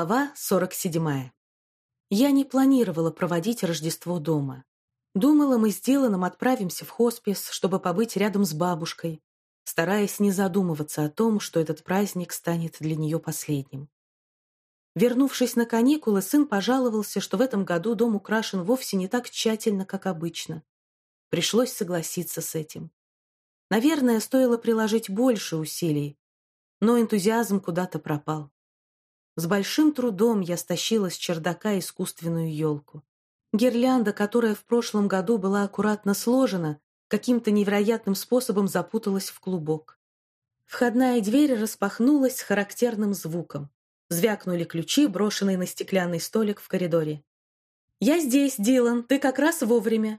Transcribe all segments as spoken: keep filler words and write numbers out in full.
Глава сорок седьмая. Я не планировала проводить Рождество дома. Думала, мы с Диланом отправимся в хоспис, чтобы побыть рядом с бабушкой, стараясь не задумываться о том, что этот праздник станет для нее последним. Вернувшись на каникулы, сын пожаловался, что в этом году дом украшен вовсе не так тщательно, как обычно. Пришлось согласиться с этим. Наверное, стоило приложить больше усилий, но энтузиазм куда-то пропал. С большим трудом я стащила с чердака искусственную елку. Гирлянда, которая в прошлом году была аккуратно сложена, каким-то невероятным способом запуталась в клубок. Входная дверь распахнулась с характерным звуком. Звякнули ключи, брошенные на стеклянный столик в коридоре. «Я здесь, Дилан, ты как раз вовремя».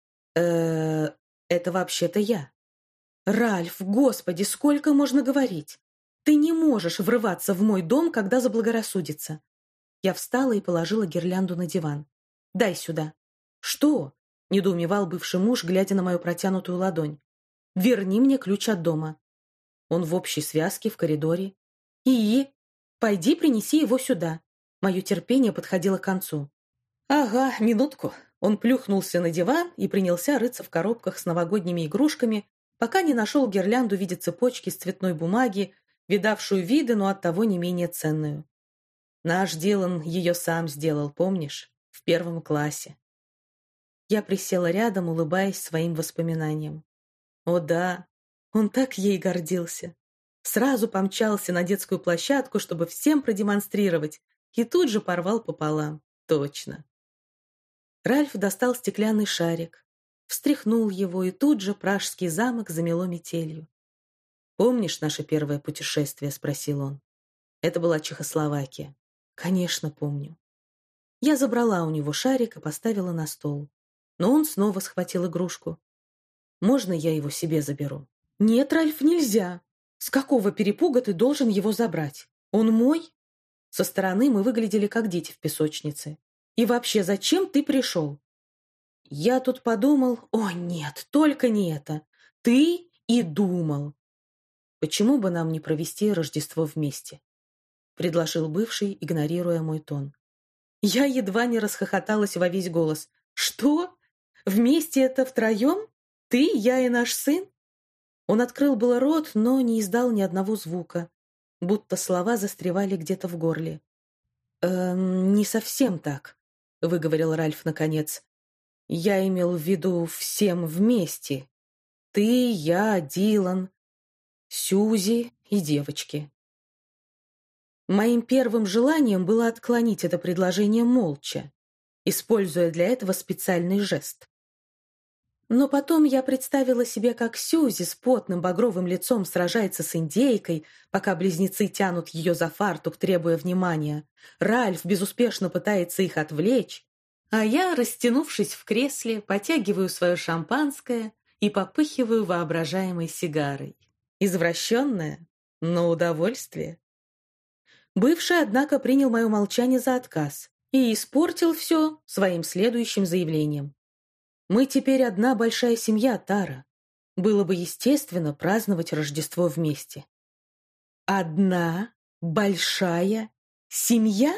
э это вообще-то я». «Ральф, господи, сколько можно говорить? Ты не можешь врываться в мой дом, когда заблагорассудится». Я встала и положила гирлянду на диван. «Дай сюда». «Что?» — недоумевал бывший муж, глядя на мою протянутую ладонь. «Верни мне ключ от дома». Он в общей связке в коридоре. «И? Пойди принеси его сюда». Мое терпение подходило к концу. «Ага, минутку». Он плюхнулся на диван и принялся рыться в коробках с новогодними игрушками, пока не нашел гирлянду в виде цепочки из цветной бумаги, видавшую виды, но оттого не менее ценную. Наш Дилан ее сам сделал, помнишь? В первом классе. Я присела рядом, улыбаясь своим воспоминаниям. О да, он так ей гордился. Сразу помчался на детскую площадку, чтобы всем продемонстрировать, и тут же порвал пополам. Точно. Ральф достал стеклянный шарик, встряхнул его, и тут же пражский замок замело метелью. «Помнишь наше первое путешествие?» — спросил он. Это была Чехословакия. «Конечно, помню». Я забрала у него шарик и поставила на стол. Но он снова схватил игрушку. «Можно я его себе заберу?» «Нет, Ральф, нельзя. С какого перепуга ты должен его забрать? Он мой?» Со стороны мы выглядели как дети в песочнице. «И вообще, зачем ты пришел?» Я тут подумал... О, нет, только не это. Ты и думал. «Почему бы нам не провести Рождество вместе?» — предложил бывший, игнорируя мой тон. Я едва не расхохоталась во весь голос. «Что? Вместе это втроем? Ты, я и наш сын?» Он открыл было рот, но не издал ни одного звука, будто слова застревали где-то в горле. «Эм, не совсем так», — выговорил Ральф наконец. «Я имел в виду всем вместе. Ты, я, Дилан, Сьюзи и девочки». Моим первым желанием было отклонить это предложение молча, используя для этого специальный жест. Но потом я представила себе, как Сьюзи с потным багровым лицом сражается с индейкой, пока близнецы тянут ее за фартук, требуя внимания. Ральф безуспешно пытается их отвлечь, а я, растянувшись в кресле, потягиваю свое шампанское и попыхиваю воображаемой сигарой. Извращенное, но удовольствие. Бывший, однако, принял мое молчание за отказ и испортил все своим следующим заявлением. «Мы теперь одна большая семья, Тара. Было бы естественно праздновать Рождество вместе». «Одна большая семья?»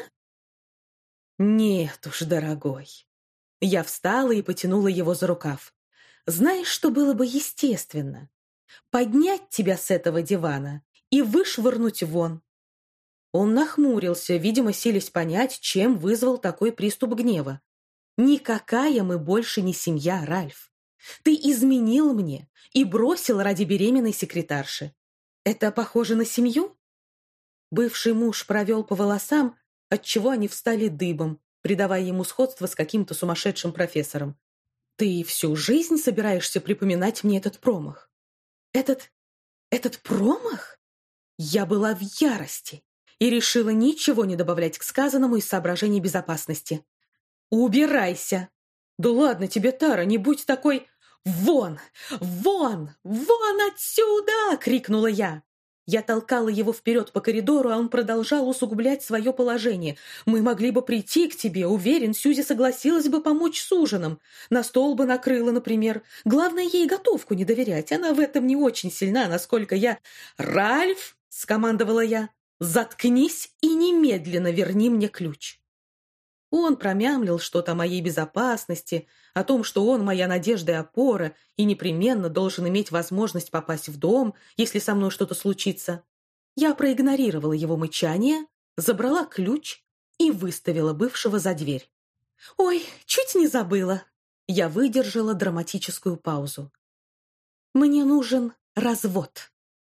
«Нет уж, дорогой». Я встала и потянула его за рукав. «Знаешь, что было бы естественно? Поднять тебя с этого дивана и вышвырнуть вон». Он нахмурился, видимо, силясь понять, чем вызвал такой приступ гнева. «Никакая мы больше не семья, Ральф. Ты изменил мне и бросил ради беременной секретарши. Это похоже на семью?» Бывший муж провел по волосам, отчего они встали дыбом, придавая ему сходство с каким-то сумасшедшим профессором. «Ты всю жизнь собираешься припоминать мне этот промах?» «Этот... этот промах?» Я была в ярости и решила ничего не добавлять к сказанному из соображений безопасности. «Убирайся!» «Да ладно тебе, Тара, не будь такой...» «Вон! Вон! Вон отсюда!» — крикнула я. Я толкала его вперед по коридору, а он продолжал усугублять свое положение. «Мы могли бы прийти к тебе, уверен, Сьюзи согласилась бы помочь с ужином. На стол бы накрыла, например. Главное, ей готовку не доверять. Она в этом не очень сильна, насколько я...» «Ральф!» — скомандовала я. «Заткнись и немедленно верни мне ключ». Он промямлил что-то о моей безопасности, о том, что он моя надежда и опора и непременно должен иметь возможность попасть в дом, если со мной что-то случится. Я проигнорировала его мычание, забрала ключ и выставила бывшего за дверь. «Ой, чуть не забыла». Я выдержала драматическую паузу. «Мне нужен развод».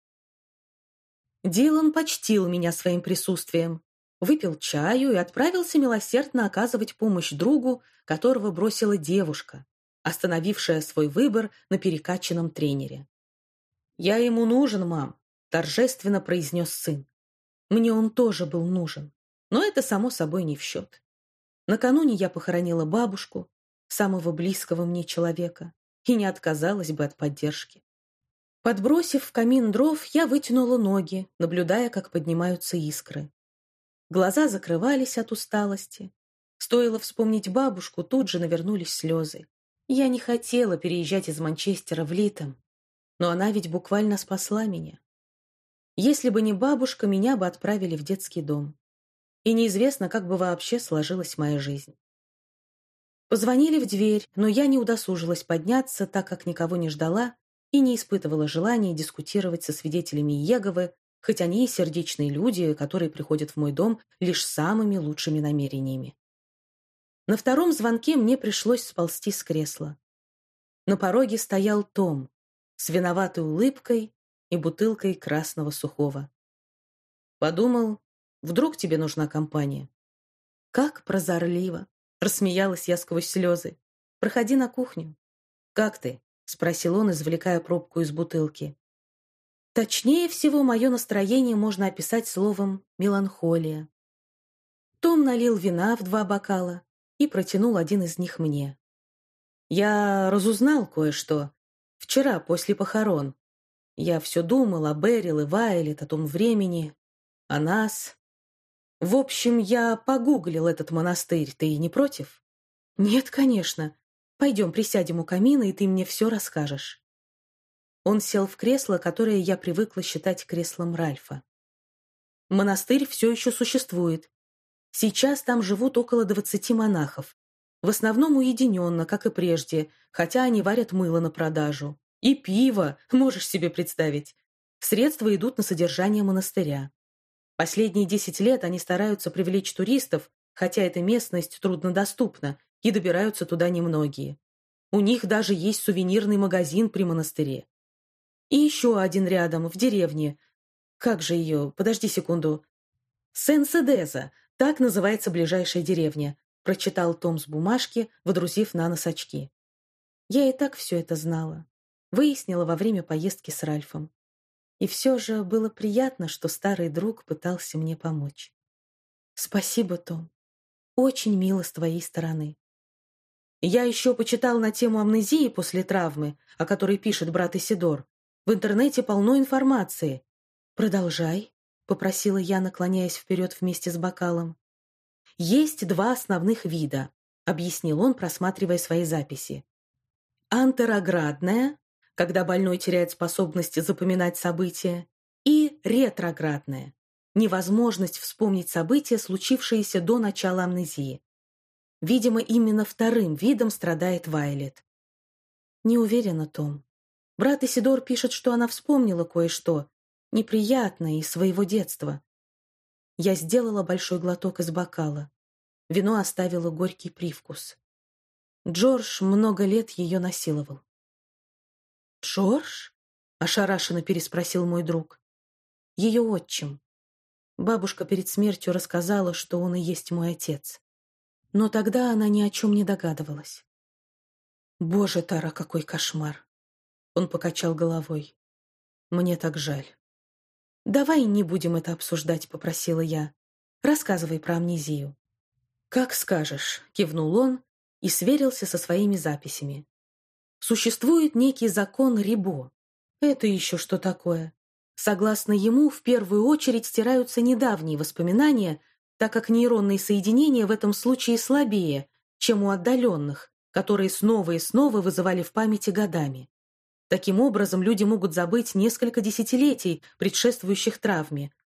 Дилан почтил меня своим присутствием, выпил чаю и отправился милосердно оказывать помощь другу, которого бросила девушка, остановившая свой выбор на перекачанном тренере. «Я ему нужен, мам», — торжественно произнес сын. Мне он тоже был нужен, но это, само собой, не в счет. Накануне я похоронила бабушку, самого близкого мне человека, и не отказалась бы от поддержки. Подбросив в камин дров, я вытянула ноги, наблюдая, как поднимаются искры. Глаза закрывались от усталости. Стоило вспомнить бабушку, тут же навернулись слезы. Я не хотела переезжать из Манчестера в Литом, но она ведь буквально спасла меня. Если бы не бабушка, меня бы отправили в детский дом. И неизвестно, как бы вообще сложилась моя жизнь. Позвонили в дверь, но я не удосужилась подняться, так как никого не ждала и не испытывала желания дискутировать со свидетелями Иеговы, хоть они и сердечные люди, которые приходят в мой дом лишь с самыми лучшими намерениями. На втором звонке мне пришлось сползти с кресла. На пороге стоял Том с виноватой улыбкой и бутылкой красного сухого. Подумал, вдруг тебе нужна компания. Как прозорливо! Рассмеялась я сквозь слезы. Проходи на кухню. Как ты? Спросил он, извлекая пробку из бутылки. Точнее всего, мое настроение можно описать словом «меланхолия». Том налил вина в два бокала и протянул один из них мне. Я разузнал кое-что. Вчера, после похорон. Я все думал о Берил и Вайлет, о том времени, о нас. В общем, я погуглил этот монастырь. Ты не против? Нет, конечно. Пойдем присядем у камина, и ты мне все расскажешь. Он сел в кресло, которое я привыкла считать креслом Ральфа. Монастырь все еще существует. Сейчас там живут около двадцати монахов. В основном уединенно, как и прежде, хотя они варят мыло на продажу. И пиво, можешь себе представить. Средства идут на содержание монастыря. Последние десять лет они стараются привлечь туристов, хотя эта местность труднодоступна, и добираются туда немногие. У них даже есть сувенирный магазин при монастыре. И еще один рядом, в деревне. Как же ее? Подожди секунду. Сен-Седеза, так называется ближайшая деревня, прочитал Том с бумажки, водрузив на нос очки. Я и так все это знала. Выяснила во время поездки с Ральфом. И все же было приятно, что старый друг пытался мне помочь. Спасибо, Том. Очень мило с твоей стороны. Я еще почитал на тему амнезии после травмы, о которой пишет брат Исидор. В интернете полно информации. Продолжай, попросила я, наклоняясь вперед вместе с бокалом. Есть два основных вида, объяснил он, просматривая свои записи. Антероградная, когда больной теряет способность запоминать события, и ретроградная, невозможность вспомнить события, случившиеся до начала амнезии. Видимо, именно вторым видом страдает Вайлет. Не уверена, Том. Брат Исидор пишет, что она вспомнила кое-что, неприятное из своего детства. Я сделала большой глоток из бокала. Вино оставило горький привкус. Джордж много лет ее насиловал. «Джордж?» — ошарашенно переспросил мой друг. Ее отчим. Бабушка перед смертью рассказала, что он и есть мой отец. Но тогда она ни о чем не догадывалась. «Боже, Тара, какой кошмар!» Он покачал головой. «Мне так жаль». «Давай не будем это обсуждать», — попросила я. «Рассказывай про амнезию». «Как скажешь», — кивнул он и сверился со своими записями. Существует некий закон Рибо. Это еще что такое? Согласно ему, в первую очередь стираются недавние воспоминания, так как нейронные соединения в этом случае слабее, чем у отдаленных, которые снова и снова вызывали в памяти годами. Таким образом, люди могут забыть несколько десятилетий, предшествующих травме,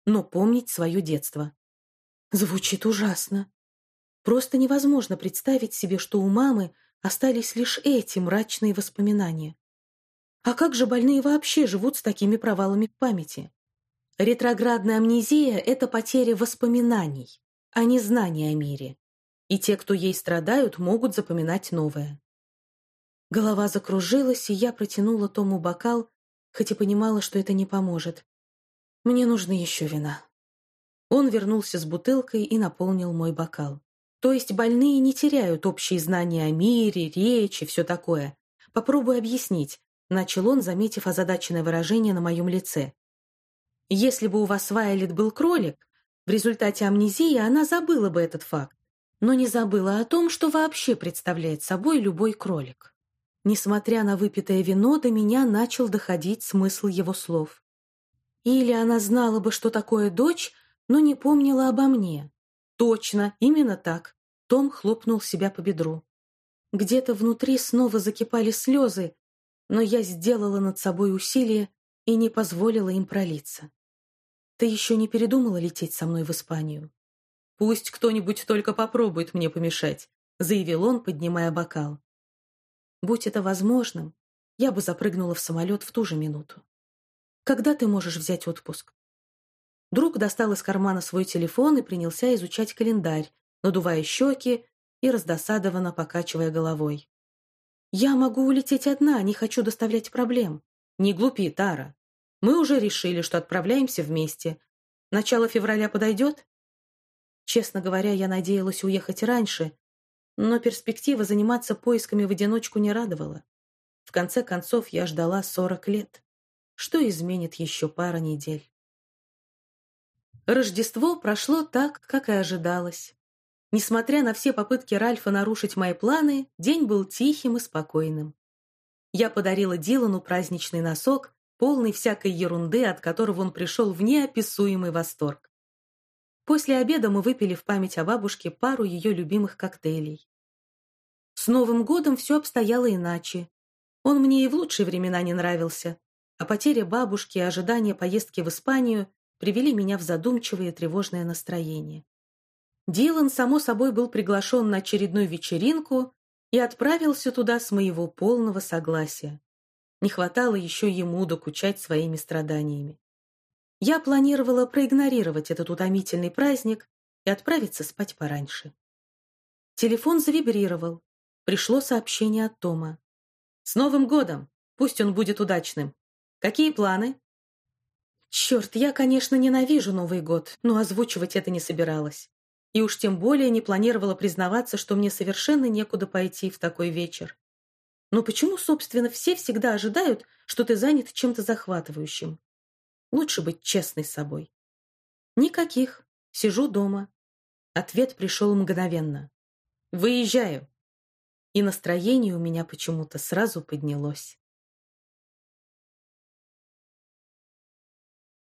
но помнить свое детство. Звучит ужасно. Просто невозможно представить себе, что у мамы остались лишь эти мрачные воспоминания. А как же больные вообще живут с такими провалами в памяти? Ретроградная амнезия — это потеря воспоминаний, а не знания о мире. И те, кто ей страдают, могут запоминать новое. Голова закружилась, и я протянула Тому бокал, хоть и понимала, что это не поможет. Мне нужно еще вина. Он вернулся с бутылкой и наполнил мой бокал. То есть больные не теряют общие знания о мире, речи, все такое. Попробуй объяснить, начал он, заметив озадаченное выражение на моем лице. Если бы у вас Вайолет был кролик, в результате амнезии она забыла бы этот факт, но не забыла о том, что вообще представляет собой любой кролик. Несмотря на выпитое вино, до меня начал доходить смысл его слов. Или она знала бы, что такое дочь, но не помнила обо мне. Точно, именно так. Том хлопнул себя по бедру. Где-то внутри снова закипали слезы, но я сделала над собой усилие и не позволила им пролиться. Ты еще не передумала лететь со мной в Испанию? Пусть кто-нибудь только попробует мне помешать, заявил он, поднимая бокал. Будь это возможным, я бы запрыгнула в самолет в ту же минуту. Когда ты можешь взять отпуск? Друг достал из кармана свой телефон и принялся изучать календарь, надувая щеки и раздосадованно покачивая головой. «Я могу улететь одна, не хочу доставлять проблем». «Не глупи, Тара. Мы уже решили, что отправляемся вместе. Начало февраля подойдет?» Честно говоря, я надеялась уехать раньше, но перспектива заниматься поисками в одиночку не радовала. В конце концов, я ждала сорок лет. Что изменит еще пара недель? Рождество прошло так, как и ожидалось. Несмотря на все попытки Ральфа нарушить мои планы, день был тихим и спокойным. Я подарила Дилану праздничный носок, полный всякой ерунды, от которого он пришел в неописуемый восторг. После обеда мы выпили в память о бабушке пару ее любимых коктейлей. С Новым годом все обстояло иначе. Он мне и в лучшие времена не нравился, а потеря бабушки и ожидание поездки в Испанию привели меня в задумчивое и тревожное настроение. Дилан, само собой, был приглашен на очередную вечеринку и отправился туда с моего полного согласия. Не хватало еще ему докучать своими страданиями. Я планировала проигнорировать этот утомительный праздник и отправиться спать пораньше. Телефон завибрировал. Пришло сообщение от Тома. «С Новым годом! Пусть он будет удачным! Какие планы?» Черт, я, конечно, ненавижу Новый год, но озвучивать это не собиралась. И уж тем более не планировала признаваться, что мне совершенно некуда пойти в такой вечер. Но почему, собственно, все всегда ожидают, что ты занят чем-то захватывающим? Лучше быть честной с собой. Никаких. Сижу дома. Ответ пришел мгновенно. Выезжаю. И настроение у меня почему-то сразу поднялось.